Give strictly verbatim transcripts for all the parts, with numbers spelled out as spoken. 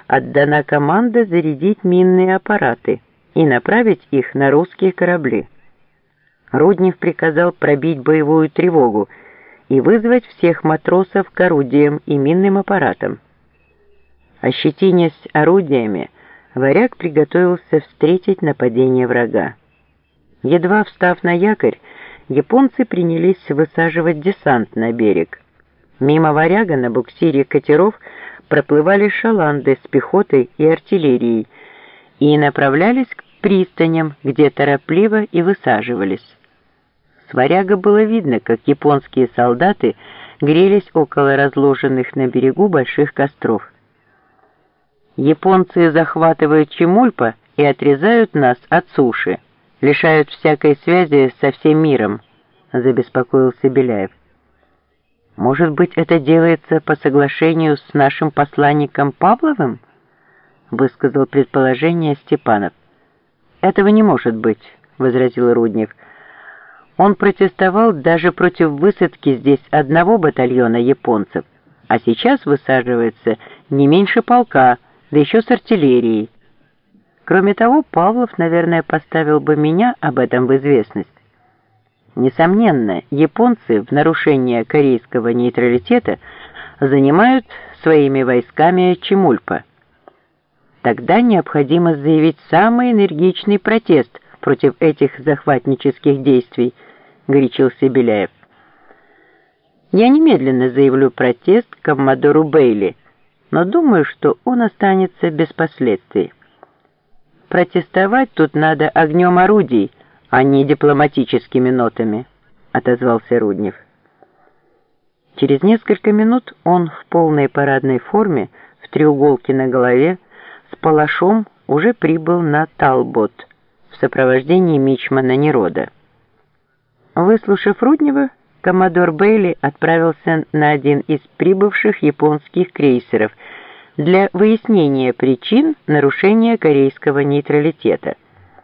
отдана команда зарядить минные аппараты и направить их на русские корабли. Руднев приказал пробить боевую тревогу и вызвать всех матросов к орудиям и минным аппаратам. Ощетинясь орудиями, варяг приготовился встретить нападение врага. Едва встав на якорь, японцы принялись высаживать десант на берег. Мимо варяга на буксире катеров проплывали шаланды с пехотой и артиллерией и направлялись к пристаням, где торопливо и высаживались. С варяга было видно, как японские солдаты грелись около разложенных на берегу больших костров. Японцы захватывают Чемульпа и отрезают нас от суши, лишают всякой связи со всем миром, забеспокоился Беляев. Может быть, это делается по соглашению с нашим посланником Павловым? Высказал предположение Степанов. Этого не может быть, возразил Руднев. Он протестовал даже против высадки здесь одного батальона японцев, а сейчас высаживается не меньше полка, да еще с артиллерией. Кроме того, Павлов, наверное, поставил бы меня об этом в известность. Несомненно, японцы в нарушение корейского нейтралитета занимают своими войсками Чемульпа. Тогда необходимо заявить самый энергичный протест против этих захватнических действий, горячился Беляев. Я немедленно заявлю протест коммодору Бейли, но думаю, что он останется без последствий. Протестовать тут надо огнем орудий, а не дипломатическими нотами, отозвался Руднев. Через несколько минут он в полной парадной форме, в треуголке на голове, с палашом уже прибыл на Талбот в сопровождении мичмана Нерода. Выслушав Руднева, коммодор Бейли отправился на один из прибывших японских крейсеров для выяснения причин нарушения корейского нейтралитета.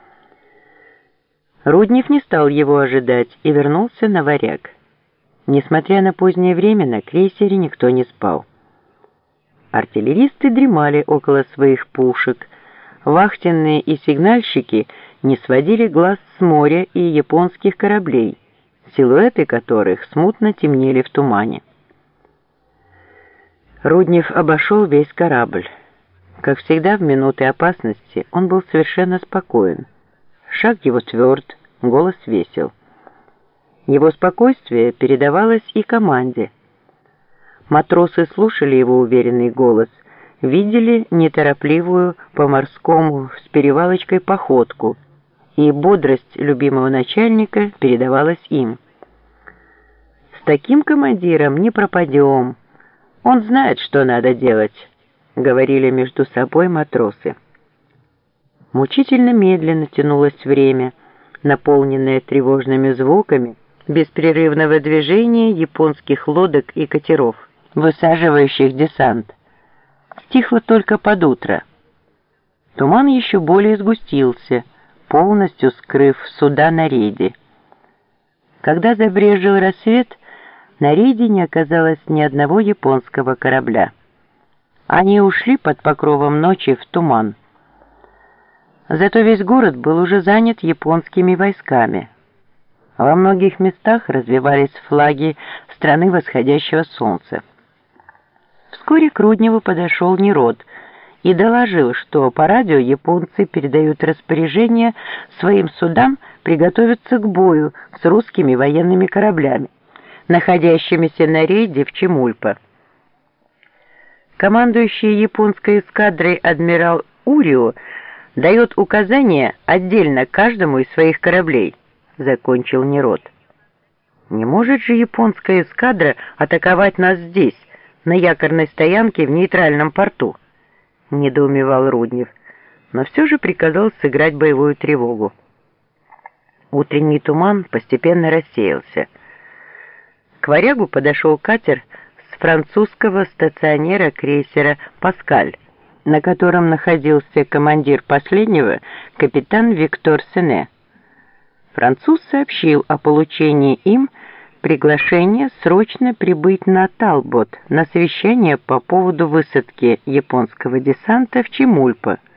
Руднев не стал его ожидать и вернулся на варяг. Несмотря на позднее время, на крейсере никто не спал. Артиллеристы дремали около своих пушек, вахтенные и сигнальщики не сводили глаз с моря и японских кораблей, силуэты которых смутно темнели в тумане. Руднев обошел весь корабль. Как всегда в минуты опасности он был совершенно спокоен. Шаг его тверд, голос весел. Его спокойствие передавалось и команде. Матросы слушали его уверенный голос, видели неторопливую по-морскому с перевалочкой походку, и бодрость любимого начальника передавалась им. «С таким командиром не пропадем. Он знает, что надо делать», — говорили между собой матросы. Мучительно медленно тянулось время, наполненное тревожными звуками беспрерывного движения японских лодок и катеров, высаживающих десант. Стихло только под утро. Туман еще более сгустился, полностью скрыв суда на рейде. Когда забрезжил рассвет, на рейде не оказалось ни одного японского корабля. Они ушли под покровом ночи в туман. Зато весь город был уже занят японскими войсками. Во многих местах развивались флаги страны восходящего солнца. Вскоре к Рудневу подошел Нерод и доложил, что по радио японцы передают распоряжение своим судам приготовиться к бою с русскими военными кораблями, находящимися на рейде в Чемульпа. Командующий японской эскадрой адмирал Урио дает указания отдельно каждому из своих кораблей, закончил Нерод. Не может же японская эскадра атаковать нас здесь, на якорной стоянке в нейтральном порту, недоумевал Руднев, но все же приказал сыграть боевую тревогу. Утренний туман постепенно рассеялся. К варягу подошел катер с французского стационера крейсера «Паскаль», на котором находился командир последнего, капитан Виктор Сене. Француз сообщил о получении им приглашение срочно прибыть на Талбот на совещание по поводу высадки японского десанта в Чемульпо.